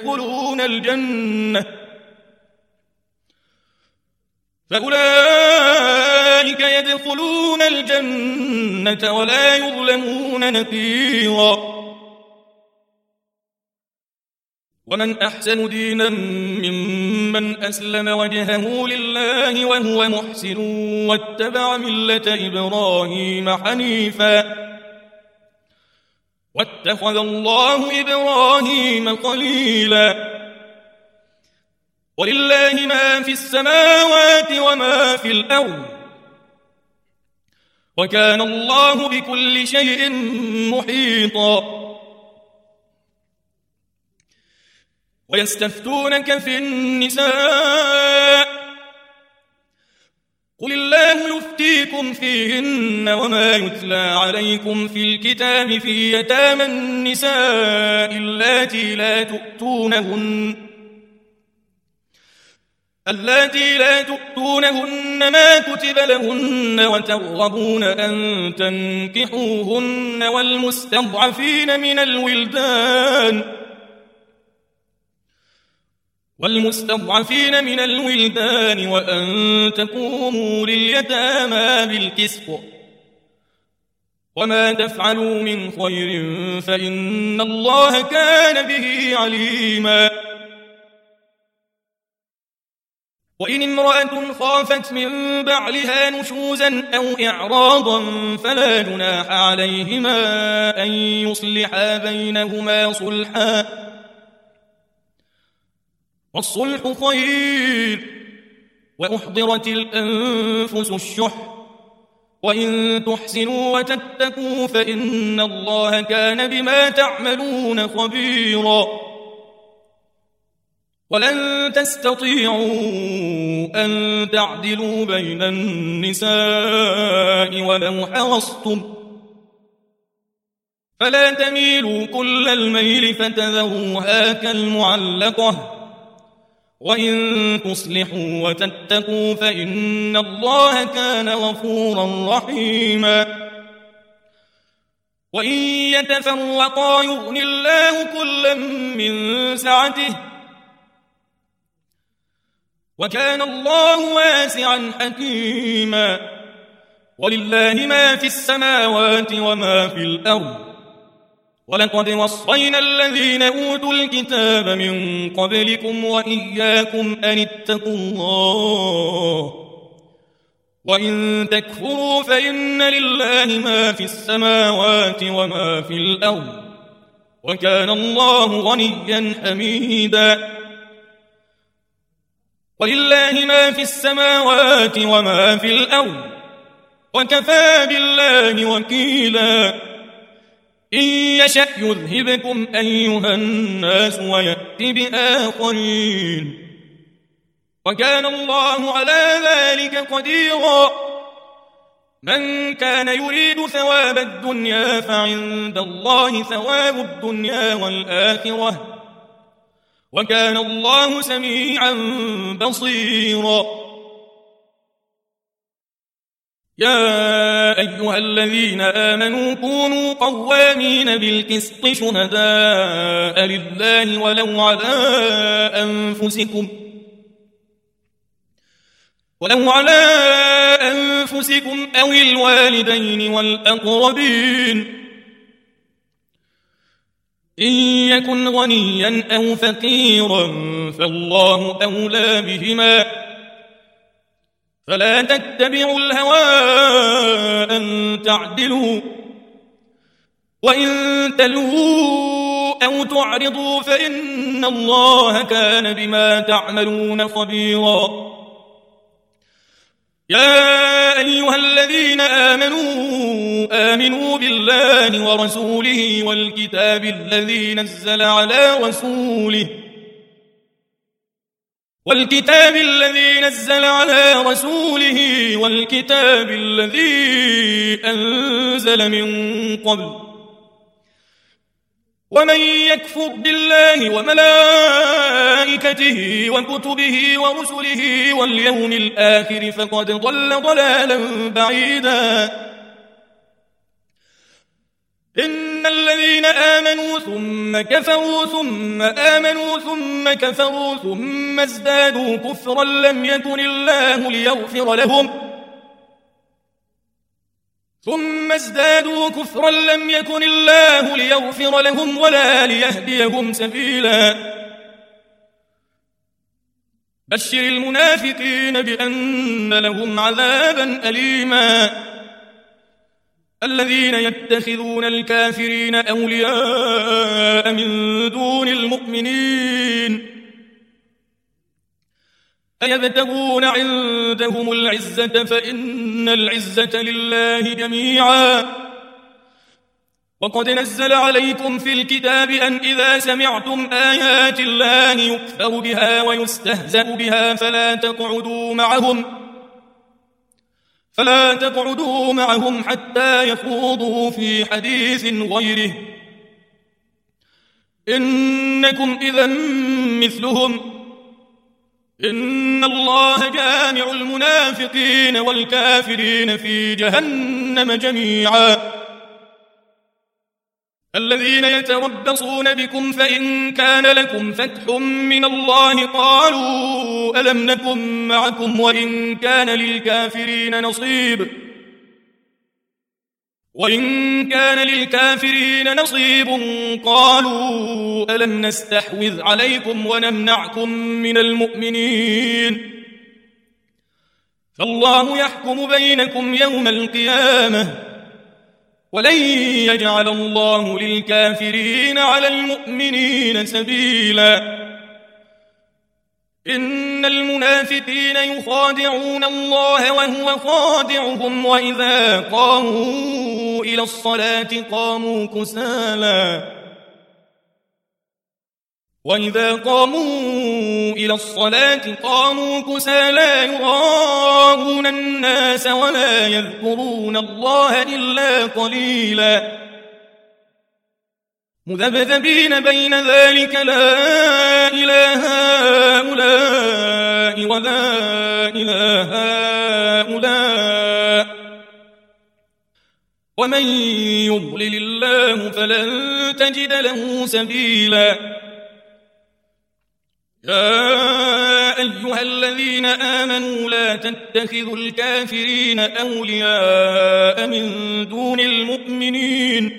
يدخلون الجنة ولا يظلمون نقيرا. ومن أحسن دينا ممن أسلم وجهه لله وهو محسن واتبع ملة إبراهيم حنيفا واتخذ الله إبراهيم خليلا. ولله ما في السماوات وما في الأرض وكان الله بكل شيء محيطا. ويستفتونك في النساء قل الله يفتيكم فيهن وما يتلى عليكم في الكتاب في يتامى النساء اللاتي لا تؤتونهن ما كتب لهن وترغبون أن تنكحوهن والمستضعفين من الولدان وأن تقوموا لليتامى بالقسط وما تفعلوا من خير فإن الله كان به عليما. وإن امرأة خافت من بعلها نشوزا أو إعراضا فلا جناح عليهما أن يصلحا بينهما صلحا والصلح خير وأحضرت الأنفس الشح وإن تحسنوا وتتقوا فإن الله كان بما تعملون خبيرا. ولن تستطيعوا أن تعدلوا بين النساء ولو حرصتم فلا تميلوا كل الميل فتذروها كالمعلقة وإن تصلحوا وتتقوا فإن الله كان غفورا رحيما. وإن يتفرقا يغني الله كلا من سعته وكان الله واسعا حكيما. ولله ما في السماوات وما في الأرض ولقد وصينا الذين أوتوا الكتاب من قبلكم وإياكم أن اتقوا الله وإن تكفروا فإن لله ما في السماوات وما في الأرض وكان الله غنيا حميدا. ولله ما في السماوات وما في الأرض وكفى بالله وكيلا. إن يشأ يذهبكم أيها الناس ويأت بآخرين وكان الله على ذلك قديرا. من كان يريد ثواب الدنيا فعند الله ثواب الدنيا والآخرة وكان الله سميعا بصيرا. يا أيها الذين آمنوا كونوا قوامين بالقسط شهداء لله ولو على أنفسكم أو الوالدين والأقربين إن يكن غنيا أو فقيرا فالله أولى بهما فلا تتبعوا الهوى أن تعدلوا، وإن تلووا أو تعرضوا فإن الله كان بما تعملون خبيرا. يا أيها الذين آمنوا بالله ورسوله والكتاب الذي نزل على رسوله والكتاب الذي أنزل من قبل، ومن يكفر بالله وملائكته وكتبه ورسله واليوم الآخر فقد ضل ضلالا بعيدا. إن الذين آمنوا ثم كفروا ثم آمنوا ثم كفروا ثم ازدادوا كفرا لم يكن الله ليغفر لهم ولا ليهديهم سبيلا. بشر المنافقين بأن لهم عذابا أليما. الذين يتخذون الكافرين أولياء من دون المؤمنين أيبتغون عندهم العزة فإن العزة لله جميعا. وقد نزل عليكم في الكتاب أن إذا سمعتم آيات الله يكفر بها ويستهزأ بها فلا تقعدوا معهم حتى يخوضوا في حديث غيره إنكم إذا مثلهم إن الله جامع المنافقين والكافرين في جهنم جميعا. الذين يتربصون بكم فإن كان لكم فتح من الله قالوا ألم نكن معكم وإن كان للكافرين نصيب قالوا ألم نستحوذ عليكم ونمنعكم من المؤمنين فالله يحكم بينكم يوم القيامة ولن يجعل الله للكافرين على المؤمنين سبيلا. إن المنافقين يخادعون الله وهو خادعهم وإذا قاموا إلى الصلاة قاموا كسالى يراءون الناس ولا يذكرون الله إلا قليلا مذبذبين بين ذلك لا إله هؤلاء ولا إله هؤلاء ومن يضلل الله فلن تجد له سبيلا. يا أيها الذين آمنوا لا تتخذوا الكافرين أولياء من دون المؤمنين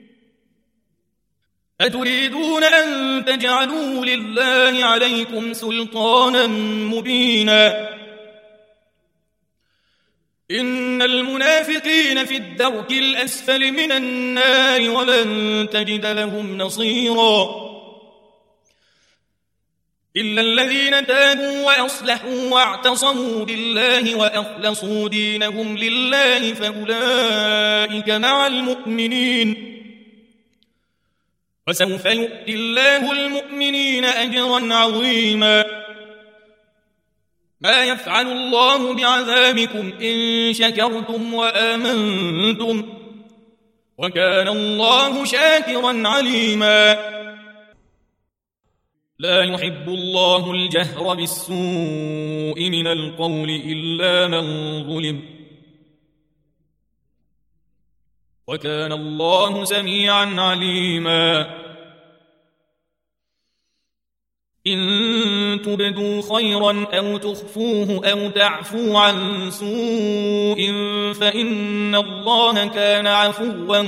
أتريدون أن تجعلوا لله عليكم سلطانا مبينا. إن المنافقين في الدرك الأسفل من النار ولن تجد لهم نصيرا إلا الذين تابوا وأصلحوا واعتصموا بالله وأخلصوا دينهم لله فأولئك مع المؤمنين وسوف يؤتي الله المؤمنين أجرا عظيما. ما يفعل الله بعذابكم إن شكرتم وآمنتم وكان الله شاكرا عليما. لا يحب الله الجهر بالسوء من القول إلا من ظلم وكان الله سميعا عليما. إن تبدوا خيرا أو تخفوه أو تعفوا عن سوء فإن الله كان عفوا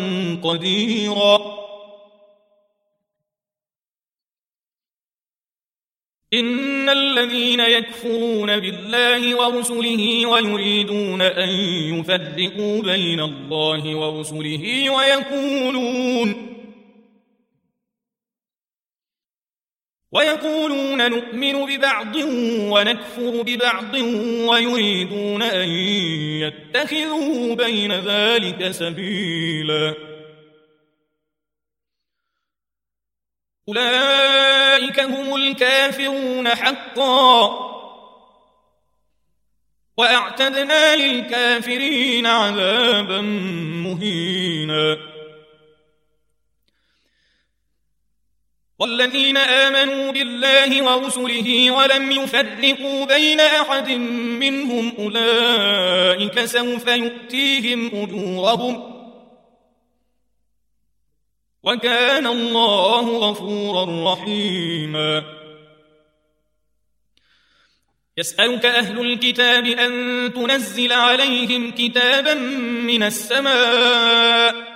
قديرا. إن الذين يكفرون بالله ورسله ويريدون أن يفرقوا بين الله ورسله ويقولون نؤمن ببعض ونكفر ببعض ويريدون أن يتخذوا بين ذلك سبيلا أولئك هم الكافرون حقا وأعتدنا للكافرين عذابا مهينا والذين آمنوا بالله ورسله ولم يفرقوا بين أحد منهم أولئك سوف يؤتيهم أجورهم وكان الله غفورا رحيما يسألك أهل الكتاب أن تنزل عليهم كتابا من السماء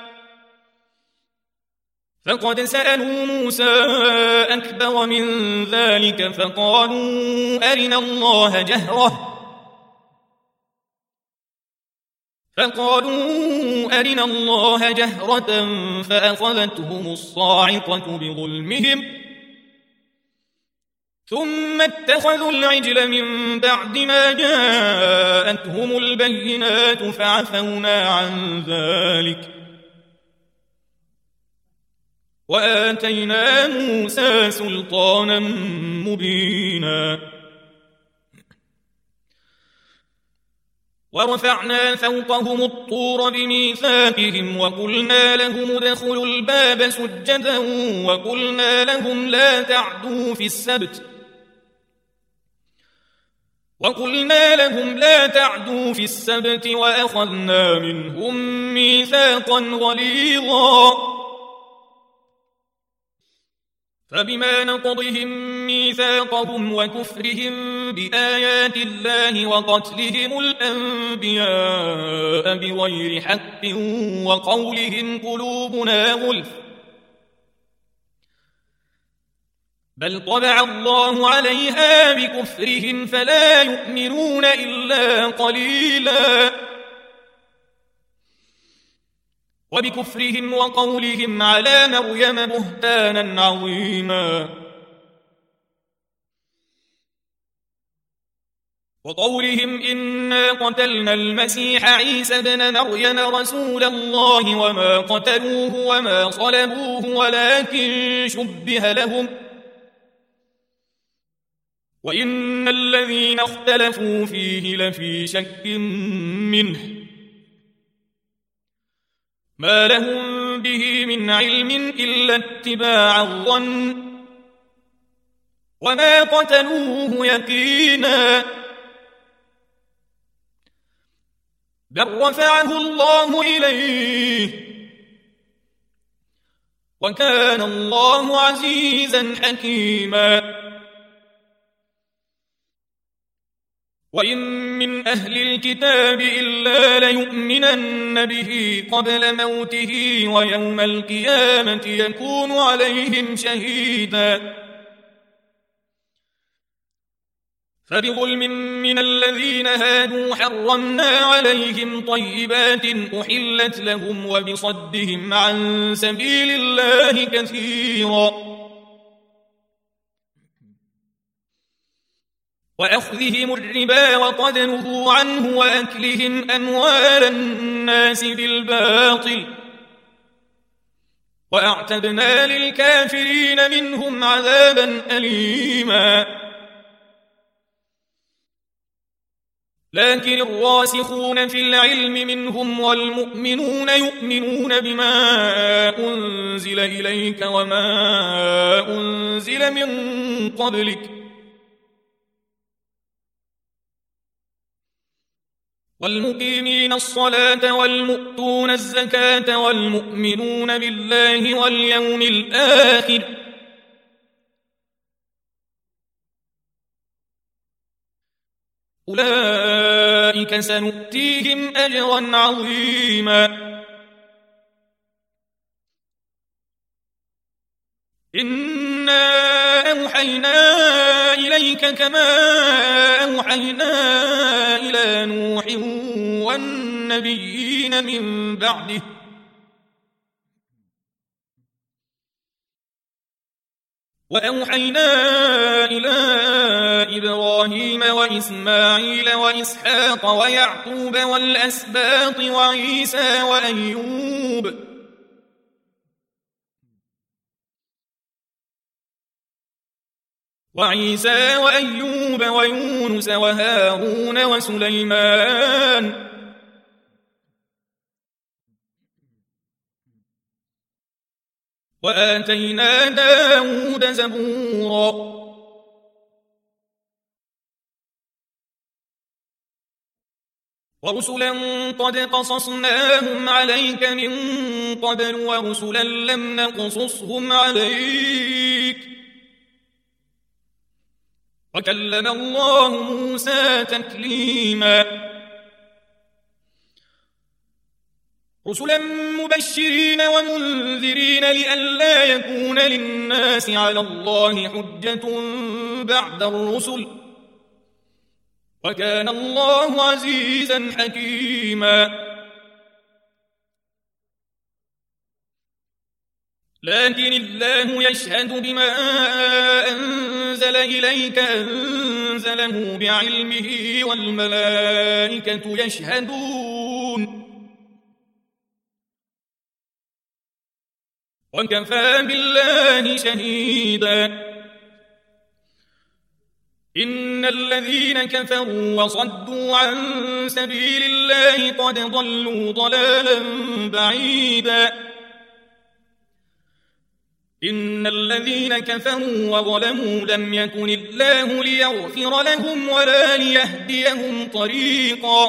فقد سألوا موسى أكبر من ذلك فقالوا أرنا الله جهرة فأخذتهم الصاعقة بظلمهم ثم اتخذوا العجل من بعد ما جاءتهم البينات فعفونا عن ذلك وآتينا موسى سلطانا مبينا ورفعنا فوقهم الطور بميثاقهم وقلنا لهم ادخلوا الباب سجدا وقلنا لهم لا تعدوا في السبت وأخذنا منهم ميثاقا غليظا فبما نقضهم ميثاقهم وكفرهم بآيات الله وقتلهم الأنبياء بغير حق وقولهم قلوبنا غلف بل طبع الله عليها بكفرهم فلا يؤمنون إلا قليلا وبكفرهم وقولهم على مريم بهتانا عظيما وقولهم إنا قتلنا المسيح عيسى ابن مريم رسول الله وما قتلوه وما صلبوه ولكن شبه لهم وإن الذين اختلفوا فيه لفي شك منه ما لهم به من علم إلا اتباع الظن وما قتلوه يقينا بل رفعه الله إليه وكان الله عزيزا حكيما وإن من أهل الكتاب إلا ليؤمنن به قبل موته ويوم القيامة يكون عليهم شهيدا فبظلم من الذين هادوا حرمنا عليهم طيبات أحلت لهم وبصدهم عن سبيل الله كثيرا وأخذهم الربا وقد نهوا عنه وأكلهم أموال الناس بالباطل وأعتدنا للكافرين منهم عذابا أليما لكن الراسخون في العلم منهم والمؤمنون يؤمنون بما أنزل إليك وما أنزل من قبلك والمقيمين الصلاة والمؤتون الزكاة والمؤمنون بالله واليوم الآخر أولئك سنؤتيهم أجرا عظيما إنا أوحينا أوحينا إليك كما أوحينا إلى نوح والنبيين من بعده وأوحينا إلى إبراهيم وإسماعيل وإسحاق ويعقوب والأسباط وعيسى وأيوب ويونس وهارون وسليمان وآتينا داود زبورا ورسلا قد قصصناهم عليك من قبل ورسلا لم نقصصهم عليك وكلم الله موسى تكليما رسلا مبشرين ومنذرين لئلا يكون للناس على الله حجة بعد الرسل وكان الله عزيزا حكيما لكن الله يشهد بما أنزل إليك أنزله بعلمه والملائكة يشهدون وكفى بالله شهيدا إن الذين كفروا وصدوا عن سبيل الله قد ضلوا ضلالا بعيدا إن الذين كفروا وظلموا لم يكن الله ليغفر لهم ولا ليهديهم طريقا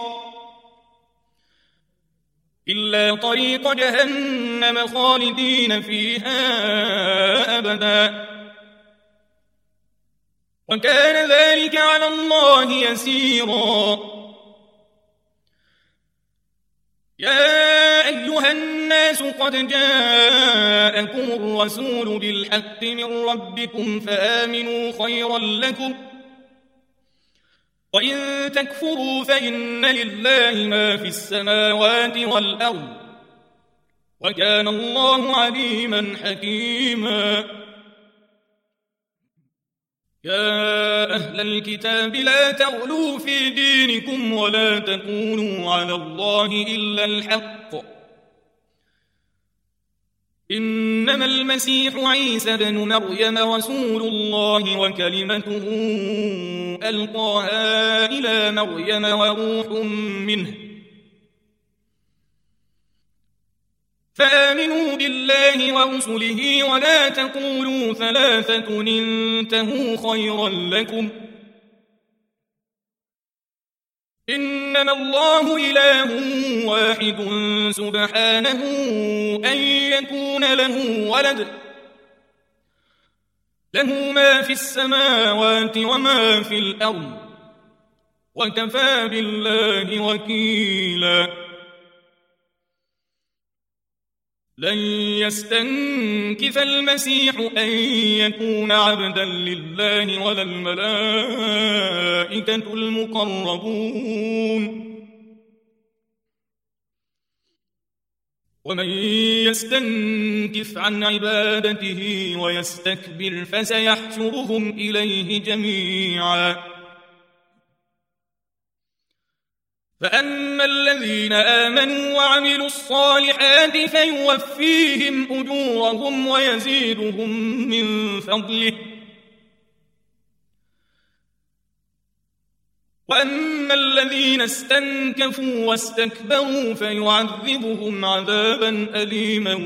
إلا طريق جهنم خالدين فيها أبدا وكان ذلك على الله يسيرا يا أيها الناس قد جاءكم الرسول بالحق من ربكم فآمنوا خيرا لكم وإن تكفروا فإن لله ما في السماوات والأرض وكان الله عليما حكيما يا أهل الكتاب لا تغلوا في دينكم ولا تقولوا على الله إلا الحق إنما المسيح عيسى بن مريم رسول الله وكلمته ألقاها إلى مريم وروح منه فآمنوا بالله ورسله ولا تقولوا ثلاثة انتهوا خيرا لكم إنما الله إله واحد سبحانه أن يكون له ولد له ما في السماوات وما في الأرض وكفى بالله وكيلا لن يستنكف المسيح أن يكون عبدا لله ولا الملائكة المقربون ومن يستنكف عن عبادته ويستكبر فسيحشرهم إليه جميعا فأما الذين آمنوا وعملوا الصالحات فيوفيهم أجورهم ويزيدهم من فضله وأما الذين استنكفوا واستكبروا فيعذبهم عذابا أليما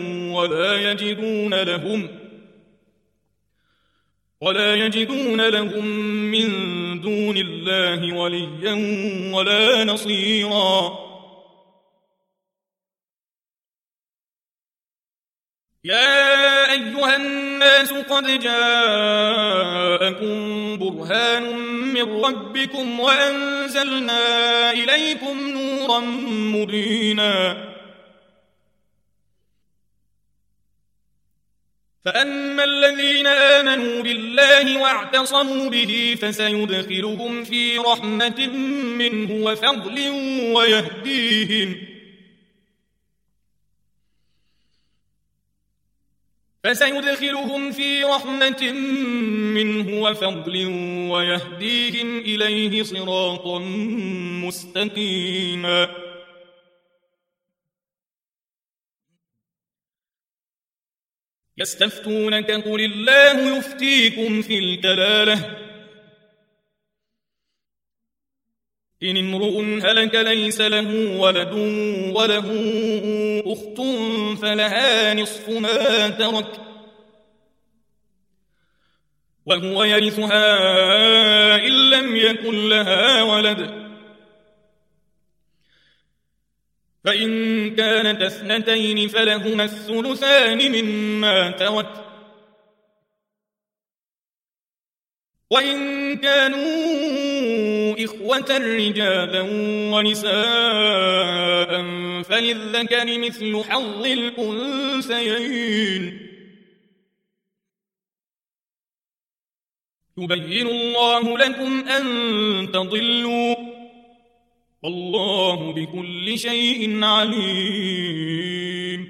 ولا يجدون لهم من دون الله وليا ولا نصيرا يا أيها الناس قد جاءكم برهان من ربكم وأنزلنا إليكم نورا مبينا فأما الذين آمنوا بالله واعتصموا به فسيدخلهم في رحمة منه وفضل ويهديهم إليه صراطا مستقيما. يستفتونك قل الله يفتيكم في الكلالة إن امرؤ هلك ليس له ولد وله أخت فلها نصف ما ترك وهو يرثها إن لم يكن لها ولد فإن كانت اثنتين فلهما الثلثان مما ترك وإن كانوا إخوة رجالا ونساء فللذكر مثل حظ الأنثيين. يبين الله لكم أن تضلوا والله بكل شيء عليم.